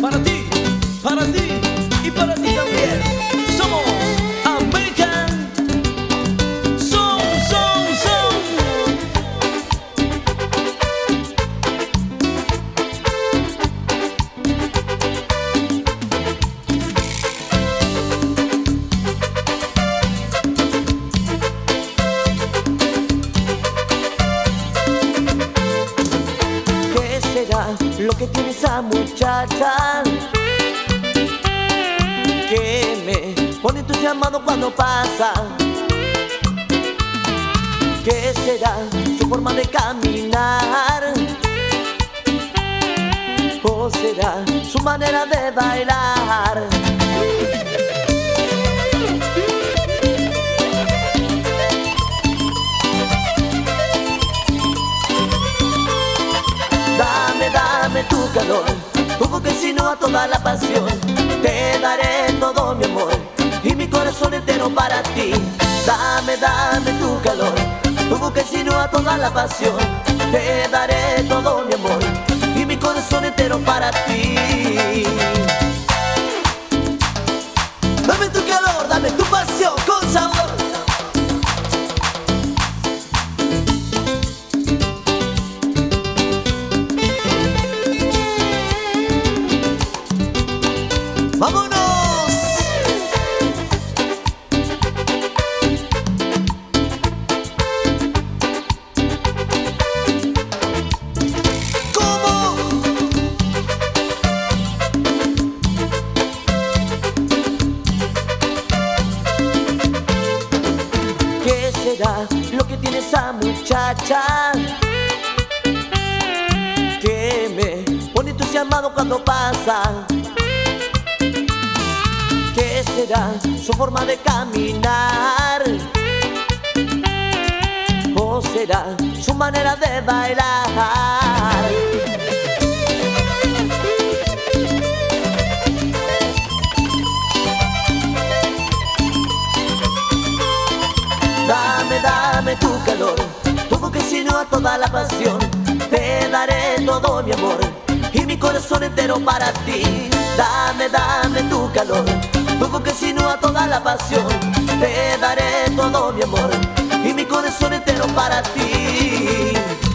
para ti y para ti también. Somos American Son. ¿Qué será lo que tiene esa muchacha que me pone entusiasmado cuando pasa? ¿Qué será su forma de caminar? ¿O será su manera de bailar? Dame tu calor, tu boca insinúa toda la pasión. Te daré todo mi amor y mi corazón entero para ti. Dame tu calor, tu boca insinúa toda la pasión. Te daré todo mi amor y mi corazón entero para ti. Dame tu calor, dame tu pasión con sabor. ¡Vámonos! ¿Cómo? ¿Qué será lo que tiene esa muchacha que me pone entusiasmado cuando pasa? ¿Qué será su forma de caminar? ¿O será su manera de bailar? Dame tu calor, tu boca insinúa toda la pasión. Te daré todo mi amor y mi corazón entero para ti. Dame tu calor, tu boca insinúa toda la pasión. Te daré todo mi amor y mi corazón entero para ti.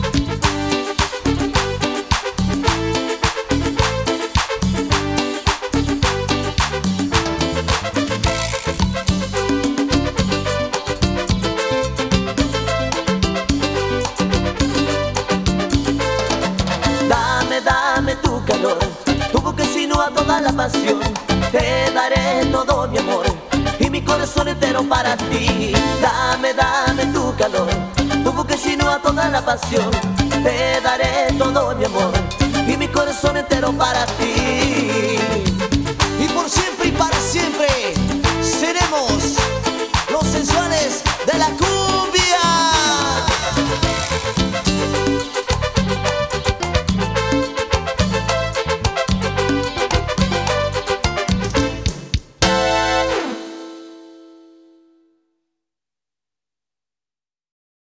Dame tu calor, tu boca insinúa toda la pasión. Te daré todo mi amor y mi corazón entero para ti. Dame tu calor, tu boca insinúa toda la pasión. Te daré todo mi amor y mi corazón entero para ti.